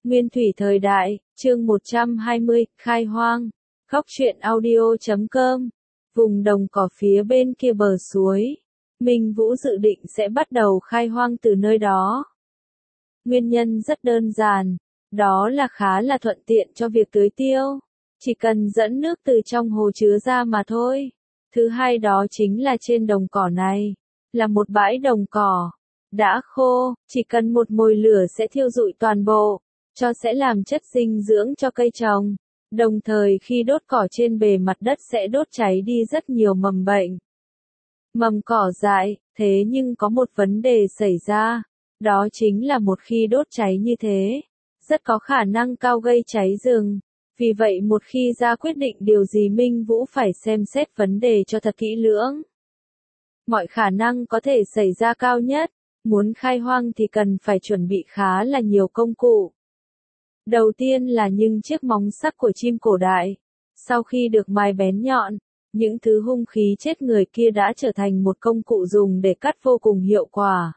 Nguyên thủy thời đại, chương 120, khai hoang. Góc truyện audio.com. Vùng đồng cỏ phía bên kia bờ suối. Minh Vũ dự định sẽ bắt đầu khai hoang từ nơi đó. Nguyên nhân rất đơn giản, đó là khá là thuận tiện cho việc tưới tiêu. Chỉ cần dẫn nước từ trong hồ chứa ra mà thôi. Thứ hai đó chính là trên đồng cỏ này, là một bãi đồng cỏ. Đã khô, chỉ cần một mồi lửa sẽ thiêu rụi toàn bộ, sẽ làm chất dinh dưỡng cho cây trồng. Đồng thời khi đốt cỏ trên bề mặt đất sẽ đốt cháy đi rất nhiều mầm bệnh. Mầm cỏ dại, thế nhưng có một vấn đề xảy ra, đó chính là một khi đốt cháy như thế, rất có khả năng cao gây cháy rừng. Vì vậy một khi ra quyết định điều gì Minh Vũ phải xem xét vấn đề cho thật kỹ lưỡng. Mọi khả năng có thể xảy ra cao nhất, muốn khai hoang thì cần phải chuẩn bị khá là nhiều công cụ. Đầu tiên là những chiếc móng sắc của chim cổ đại. Sau khi được mài bén nhọn, những thứ hung khí chết người kia đã trở thành một công cụ dùng để cắt vô cùng hiệu quả.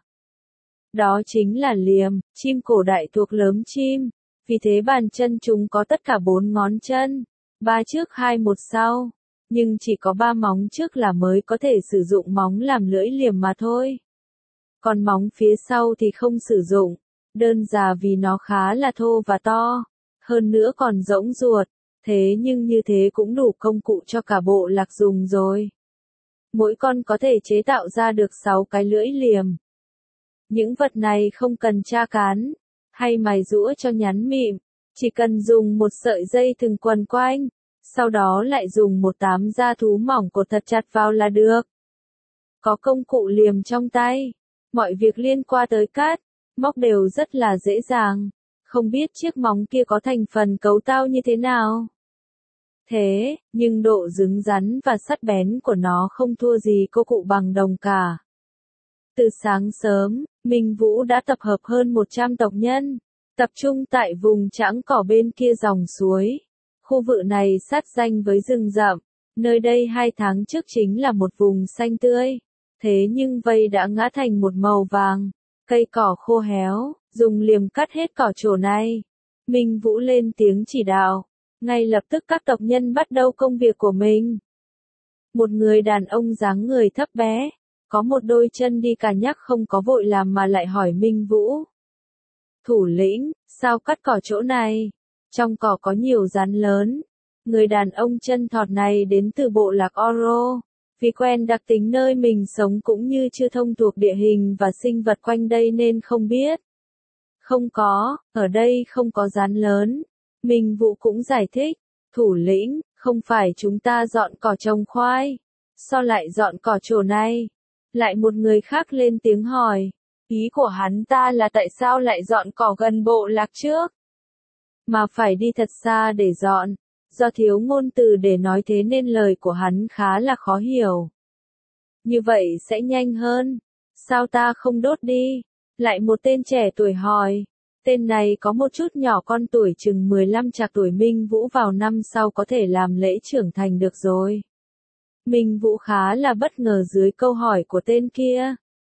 Đó chính là liềm, chim cổ đại thuộc lớn chim. Vì thế bàn chân chúng có tất cả 4 ngón chân, 3 trước 2 một sau, nhưng chỉ có 3 móng trước là mới có thể sử dụng móng làm lưỡi liềm mà thôi. Còn móng phía sau thì không sử dụng, đơn giản vì nó khá là thô và to, hơn nữa còn rỗng ruột, thế nhưng như thế cũng đủ công cụ cho cả bộ lạc dùng rồi. Mỗi con có thể chế tạo ra được 6 cái lưỡi liềm. Những vật này không cần tra cán hay mài rũa cho nhắn mịn, chỉ cần dùng một sợi dây thừng quấn quanh, sau đó lại dùng một tám da thú mỏng cột thật chặt vào là được. Có công cụ liềm trong tay, mọi việc liên quan tới cắt, móc đều rất là dễ dàng. Không biết chiếc móng kia có thành phần cấu tạo như thế nào. Thế, nhưng độ cứng rắn và sắc bén của nó không thua gì cô cụ bằng đồng cả. Từ sáng sớm, Minh Vũ đã tập hợp hơn 100 tộc nhân, tập trung tại vùng trãng cỏ bên kia dòng suối. Khu vực này sát ranh với rừng rậm, nơi đây 2 tháng trước chính là một vùng xanh tươi. Thế nhưng vây đã ngã thành một màu vàng, cây cỏ khô héo, dùng liềm cắt hết cỏ chỗ này. Minh Vũ lên tiếng chỉ đạo, ngay lập tức các tộc nhân bắt đầu công việc của mình. Một người đàn ông dáng người thấp bé, có một đôi chân đi cà nhắc không có vội làm mà lại hỏi Minh Vũ. Thủ lĩnh, sao cắt cỏ chỗ này? Trong cỏ có nhiều rắn lớn. Người đàn ông chân thọt này đến từ bộ lạc Oro. Vì quen đặc tính nơi mình sống cũng như chưa thông thuộc địa hình và sinh vật quanh đây nên không biết. Không có, ở đây không có rắn lớn. Minh Vũ cũng giải thích. Thủ lĩnh, không phải chúng ta dọn cỏ trồng khoai. Sao lại dọn cỏ chỗ này? Lại một người khác lên tiếng hỏi. Ý của hắn ta là tại sao lại dọn cỏ gần bộ lạc trước? Mà phải đi thật xa để dọn. Do thiếu ngôn từ để nói thế nên lời của hắn khá là khó hiểu. Như vậy sẽ nhanh hơn. Sao ta không đốt đi? Lại một tên trẻ tuổi hỏi. Tên này có một chút nhỏ con tuổi chừng 15 trạc tuổi. Minh Vũ vào năm sau có thể làm lễ trưởng thành được rồi. Minh Vũ khá là bất ngờ dưới câu hỏi của tên kia.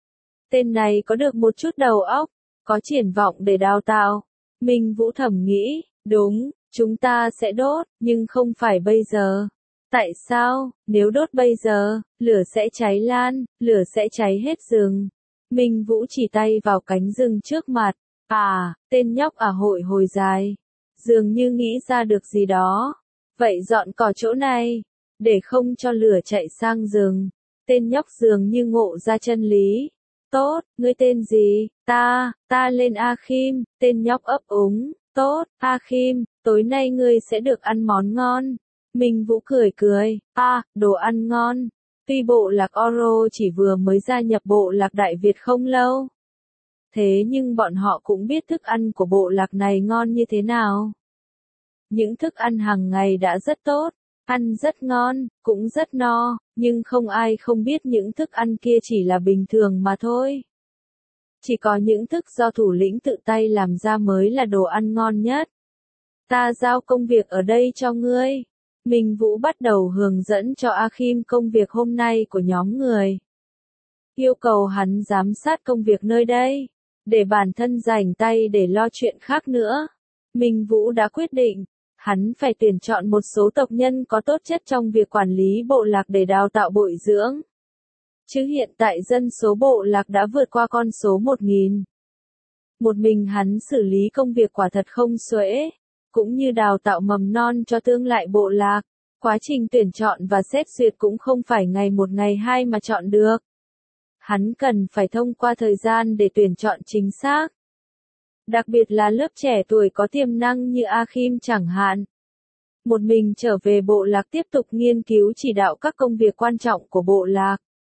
Tên này có được một chút đầu óc, có triển vọng để đào tạo. Minh Vũ thầm nghĩ, đúng, chúng ta sẽ đốt, nhưng không phải bây giờ. Tại sao? Nếu đốt bây giờ, lửa sẽ cháy lan, lửa sẽ cháy hết rừng. Minh Vũ chỉ tay vào cánh rừng trước mặt. À, tên nhóc hội hồi dài. Dường như nghĩ ra được gì đó. Vậy dọn cỏ chỗ này, để không cho lửa chạy sang rừng. Tên nhóc dường như ngộ ra chân lý. Tốt, ngươi tên gì? Ta lên Akim, tên nhóc ấp úng. Tốt, Akim, tối nay ngươi sẽ được ăn món ngon. Minh Vũ cười cười, đồ ăn ngon. Tuy bộ lạc Oro chỉ vừa mới gia nhập bộ lạc Đại Việt không lâu. Thế nhưng bọn họ cũng biết thức ăn của bộ lạc này ngon như thế nào. Những thức ăn hàng ngày đã rất tốt, ăn rất ngon, cũng rất no, nhưng không ai không biết những thức ăn kia chỉ là bình thường mà thôi. Chỉ có những thức do thủ lĩnh tự tay làm ra mới là đồ ăn ngon nhất. Ta giao công việc ở đây cho ngươi. Minh Vũ bắt đầu hướng dẫn cho Akim công việc hôm nay của nhóm người. Yêu cầu hắn giám sát công việc nơi đây, để bản thân rảnh tay để lo chuyện khác nữa. Minh Vũ đã quyết định, hắn phải tuyển chọn một số tộc nhân có tốt chất trong việc quản lý bộ lạc để đào tạo bồi dưỡng. Chứ hiện tại dân số bộ lạc đã vượt qua con số 1.000. Một mình hắn xử lý công việc quả thật không xuể, cũng như đào tạo mầm non cho tương lai bộ lạc. Quá trình tuyển chọn và xét duyệt cũng không phải ngày một ngày hai mà chọn được. Hắn cần phải thông qua thời gian để tuyển chọn chính xác. Đặc biệt là lớp trẻ tuổi có tiềm năng như Akim chẳng hạn. Một mình trở về bộ lạc tiếp tục nghiên cứu chỉ đạo các công việc quan trọng của bộ lạc.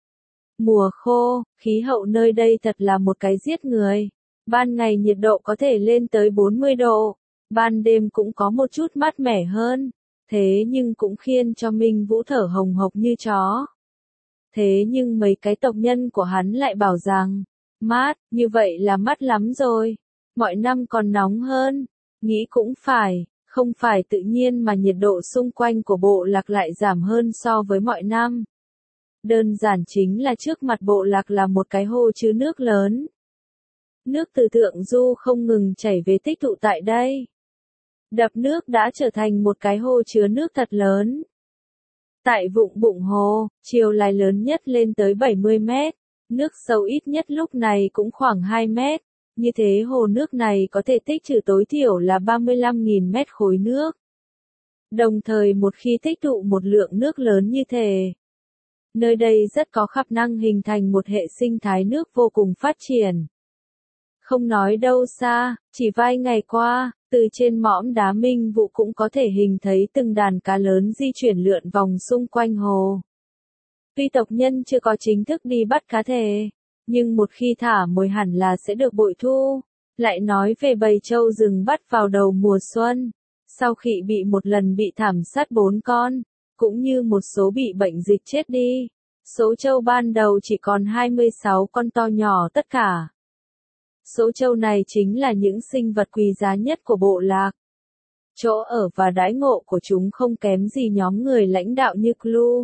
Mùa khô, khí hậu nơi đây thật là một cái giết người. Ban ngày nhiệt độ có thể lên tới 40 độ, ban đêm cũng có một chút mát mẻ hơn. Thế nhưng cũng khiến cho Minh Vũ thở hồng hộc như chó. Thế nhưng mấy cái tộc nhân của hắn lại bảo rằng, mát, như vậy là mát lắm rồi. Mọi năm còn nóng hơn. Nghĩ cũng phải, không phải tự nhiên mà nhiệt độ xung quanh của bộ lạc lại giảm hơn so với mọi năm. Đơn giản chính là trước mặt bộ lạc là một cái hồ chứa nước lớn. Nước từ thượng du không ngừng chảy về tích tụ tại đây. Đập nước đã trở thành một cái hồ chứa nước thật lớn. Tại vụng bụng hồ, chiều dài lớn nhất lên tới 70 mét, nước sâu ít nhất lúc này cũng khoảng 2 mét. Như thế hồ nước này có thể tích trữ tối thiểu là 35.000 mét khối nước. Đồng thời một khi tích tụ một lượng nước lớn như thế, nơi đây rất có khả năng hình thành một hệ sinh thái nước vô cùng phát triển. Không nói đâu xa, chỉ vài ngày qua, từ trên mỏm đá Minh Vũ cũng có thể hình thấy từng đàn cá lớn di chuyển lượn vòng xung quanh hồ. Tuy tộc nhân chưa có chính thức đi bắt cá thể, nhưng một khi thả mồi hẳn là sẽ được bội thu. Lại nói về bầy trâu rừng bắt vào đầu mùa xuân, sau khi bị một lần bị thảm sát 4 con, cũng như một số bị bệnh dịch chết đi. Số trâu ban đầu chỉ còn 26 con to nhỏ tất cả. Số trâu này chính là những sinh vật quý giá nhất của bộ lạc. Chỗ ở và đãi ngộ của chúng không kém gì nhóm người lãnh đạo như Klu,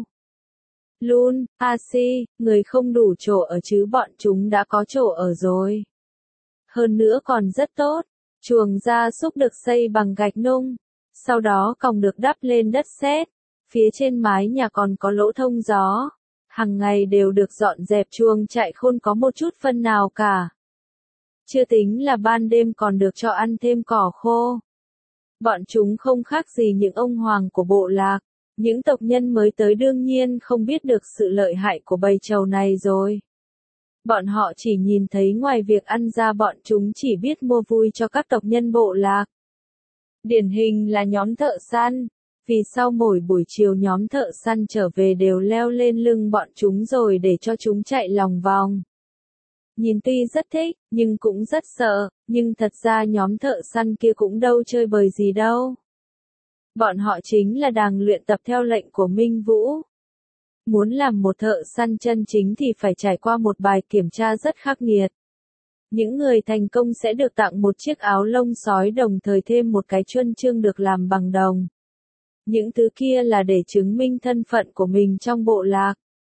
Lun, Asi, người không đủ chỗ ở chứ bọn chúng đã có chỗ ở rồi. Hơn nữa còn rất tốt, chuồng gia súc được xây bằng gạch nung, sau đó còng được đắp lên đất sét, phía trên mái nhà còn có lỗ thông gió. Hàng ngày đều được dọn dẹp chuồng trại không có một chút phân nào cả. Chưa tính là ban đêm còn được cho ăn thêm cỏ khô. Bọn chúng không khác gì những ông hoàng của bộ lạc. Những tộc nhân mới tới đương nhiên không biết được sự lợi hại của bầy trâu này rồi. Bọn họ chỉ nhìn thấy ngoài việc ăn ra bọn chúng chỉ biết mua vui cho các tộc nhân bộ lạc. Điển hình là nhóm thợ săn. Vì sau mỗi buổi chiều nhóm thợ săn trở về đều leo lên lưng bọn chúng rồi để cho chúng chạy lòng vòng. Nhìn tuy rất thích, nhưng cũng rất sợ, nhưng thật ra nhóm thợ săn kia cũng đâu chơi bời gì đâu. Bọn họ chính là đang luyện tập theo lệnh của Minh Vũ. Muốn làm một thợ săn chân chính thì phải trải qua một bài kiểm tra rất khắc nghiệt. Những người thành công sẽ được tặng một chiếc áo lông sói đồng thời thêm một cái huân chương được làm bằng đồng. Những thứ kia là để chứng minh thân phận của mình trong bộ lạc.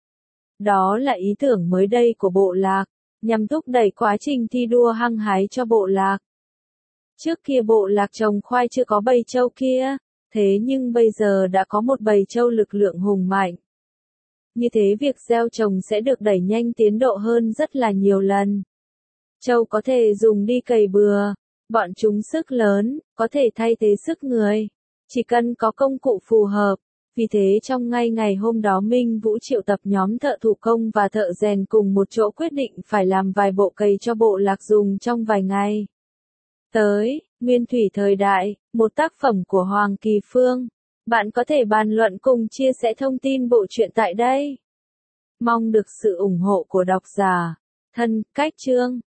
Đó là ý tưởng mới đây của bộ lạc, nhằm thúc đẩy quá trình thi đua hăng hái cho bộ lạc. Trước kia bộ lạc trồng khoai chưa có bầy trâu kia, thế nhưng bây giờ đã có một bầy trâu lực lượng hùng mạnh. Như thế việc gieo trồng sẽ được đẩy nhanh tiến độ hơn rất là nhiều lần. Trâu có thể dùng đi cày bừa, bọn chúng sức lớn, có thể thay thế sức người. Chỉ cần có công cụ phù hợp. Vì thế trong ngày hôm đó Minh Vũ triệu tập nhóm thợ thủ công và thợ rèn cùng một chỗ quyết định phải làm vài bộ cày cho bộ lạc dùng trong vài ngày. Tới, Nguyên thủy thời đại, một tác phẩm của Hoàng Kỳ Phương. Bạn có thể bàn luận cùng chia sẻ thông tin bộ truyện tại đây. Mong được sự ủng hộ của độc giả. Thân, cách chương.